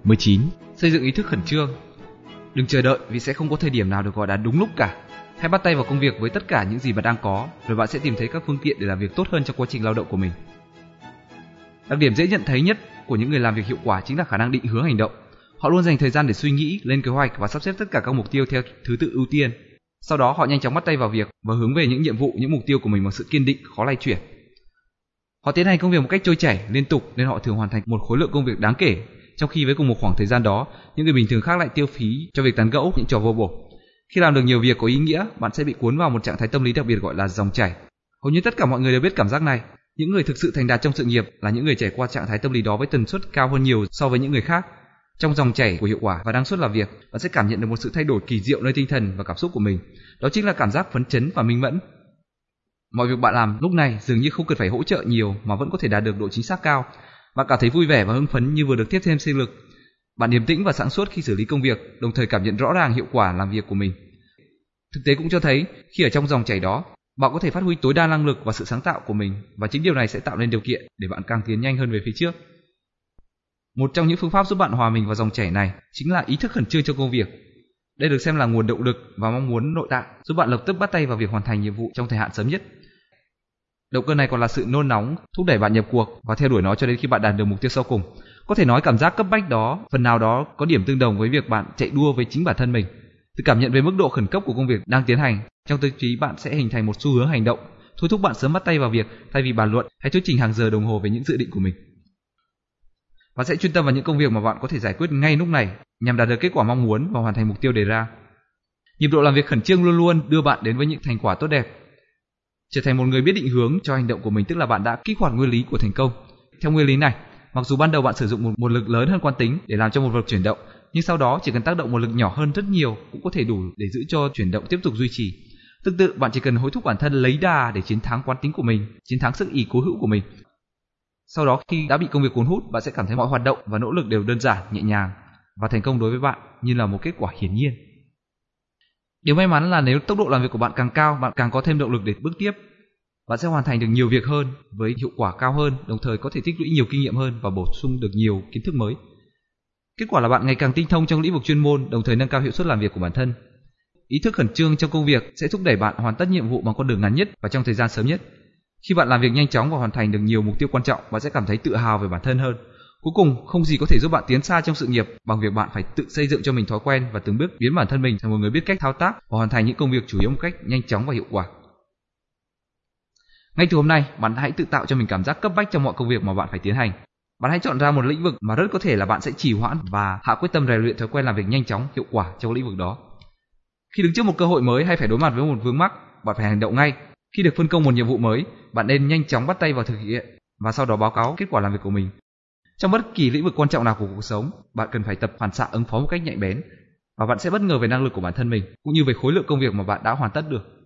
19. Xây dựng ý thức khẩn trương. Đừng chờ đợi vì sẽ không có thời điểm nào được gọi là đúng lúc cả. Hãy bắt tay vào công việc với tất cả những gì bạn đang có, rồi bạn sẽ tìm thấy các phương tiện để làm việc tốt hơn trong quá trình lao động của mình. Đặc điểm dễ nhận thấy nhất của những người làm việc hiệu quả chính là khả năng định hướng hành động. Họ luôn dành thời gian để suy nghĩ, lên kế hoạch và sắp xếp tất cả các mục tiêu theo thứ tự ưu tiên. Sau đó họ nhanh chóng bắt tay vào việc và hướng về những nhiệm vụ, những mục tiêu của mình bằng sự kiên định, khó lay chuyển. Họ tiến hành công việc một cách trôi chảy, liên tục nên họ thường hoàn thành một khối lượng công việc đáng kể, trong khi với cùng một khoảng thời gian đó, những người bình thường khác lại tiêu phí cho việc tán gẫu, những trò vô bổ. Khi làm được nhiều việc có ý nghĩa, bạn sẽ bị cuốn vào một trạng thái tâm lý đặc biệt gọi là dòng chảy. Hầu như tất cả mọi người đều biết cảm giác này. Những người thực sự thành đạt trong sự nghiệp là những người trải qua trạng thái tâm lý đó với tần suất cao hơn nhiều so với những người khác. Trong dòng chảy của hiệu quả và năng suất làm việc, bạn sẽ cảm nhận được một sự thay đổi kỳ diệu nơi tinh thần và cảm xúc của mình. Đó chính là cảm giác phấn chấn và minh mẫn. Mọi việc bạn làm lúc này dường như không cần phải hỗ trợ nhiều mà vẫn có thể đạt được độ chính xác cao. Bạn cảm thấy vui vẻ và hưng phấn như vừa được tiếp thêm sinh lực. Bạn điềm tĩnh và sáng suốt khi xử lý công việc, đồng thời cảm nhận rõ ràng hiệu quả làm việc của mình. Thực tế cũng cho thấy, khi ở trong dòng chảy đó, bạn có thể phát huy tối đa năng lực và sự sáng tạo của mình, và chính điều này sẽ tạo nên điều kiện để bạn càng tiến nhanh hơn về phía trước. Một trong những phương pháp giúp bạn hòa mình vào dòng chảy này chính là ý thức khẩn trương trong công việc. Đây được xem là nguồn động lực và mong muốn nội tại giúp bạn lập tức bắt tay vào việc hoàn thành nhiệm vụ trong thời hạn sớm nhất. Động cơ này còn là sự nôn nóng, thúc đẩy bạn nhập cuộc và theo đuổi nó cho đến khi bạn đạt được mục tiêu sau cùng. Có thể nói cảm giác cấp bách đó phần nào đó có điểm tương đồng với việc bạn chạy đua với chính bản thân mình. Từ cảm nhận về mức độ khẩn cấp của công việc đang tiến hành, trong tâm trí bạn sẽ hình thành một xu hướng hành động, thôi thúc bạn sớm bắt tay vào việc thay vì bàn luận hay thuyết trình hàng giờ đồng hồ về những dự định của mình. Bạn sẽ chuyên tâm vào những công việc mà bạn có thể giải quyết ngay lúc này nhằm đạt được kết quả mong muốn và hoàn thành mục tiêu đề ra. Nhịp độ làm việc khẩn trương luôn luôn đưa bạn đến với những thành quả tốt đẹp. Trở thành một người biết định hướng cho hành động của mình tức là bạn đã kích hoạt nguyên lý của thành công. Theo nguyên lý này, mặc dù ban đầu bạn sử dụng một lực lớn hơn quán tính để làm cho một vật chuyển động, nhưng sau đó chỉ cần tác động một lực nhỏ hơn rất nhiều cũng có thể đủ để giữ cho chuyển động tiếp tục duy trì. Tương tự, bạn chỉ cần hối thúc bản thân lấy đà để chiến thắng quán tính của mình, chiến thắng sức ỷ cố hữu của mình. Sau đó khi đã bị công việc cuốn hút, bạn sẽ cảm thấy mọi hoạt động và nỗ lực đều đơn giản, nhẹ nhàng, và thành công đối với bạn như là một kết quả hiển nhiên. Điều may mắn là nếu tốc độ làm việc của bạn càng cao, bạn càng có thêm động lực để bước tiếp. Bạn sẽ hoàn thành được nhiều việc hơn với hiệu quả cao hơn, đồng thời có thể tích lũy nhiều kinh nghiệm hơn và bổ sung được nhiều kiến thức mới. Kết quả là bạn ngày càng tinh thông trong lĩnh vực chuyên môn, đồng thời nâng cao hiệu suất làm việc của bản thân. Ý thức khẩn trương trong công việc sẽ thúc đẩy bạn hoàn tất nhiệm vụ bằng con đường ngắn nhất và trong thời gian sớm nhất. Khi bạn làm việc nhanh chóng và hoàn thành được nhiều mục tiêu quan trọng, bạn sẽ cảm thấy tự hào về bản thân hơn. Cuối cùng, không gì có thể giúp bạn tiến xa trong sự nghiệp bằng việc bạn phải tự xây dựng cho mình thói quen và từng bước biến bản thân mình thành một người biết cách thao tác và hoàn thành những công việc chủ yếu một cách nhanh chóng và hiệu quả. Ngay từ hôm nay, bạn hãy tự tạo cho mình cảm giác cấp bách trong mọi công việc mà bạn phải tiến hành. Bạn hãy chọn ra một lĩnh vực mà rất có thể là bạn sẽ trì hoãn và hạ quyết tâm rèn luyện thói quen làm việc nhanh chóng, hiệu quả trong lĩnh vực đó. Khi đứng trước một cơ hội mới hay phải đối mặt với một vướng mắc, bạn phải hành động ngay. Khi được phân công một nhiệm vụ mới, bạn nên nhanh chóng bắt tay vào thực hiện và sau đó báo cáo kết quả làm việc của mình. Trong bất kỳ lĩnh vực quan trọng nào của cuộc sống, bạn cần phải tập phản xạ ứng phó một cách nhạy bén và bạn sẽ bất ngờ về năng lực của bản thân mình cũng như về khối lượng công việc mà bạn đã hoàn tất được.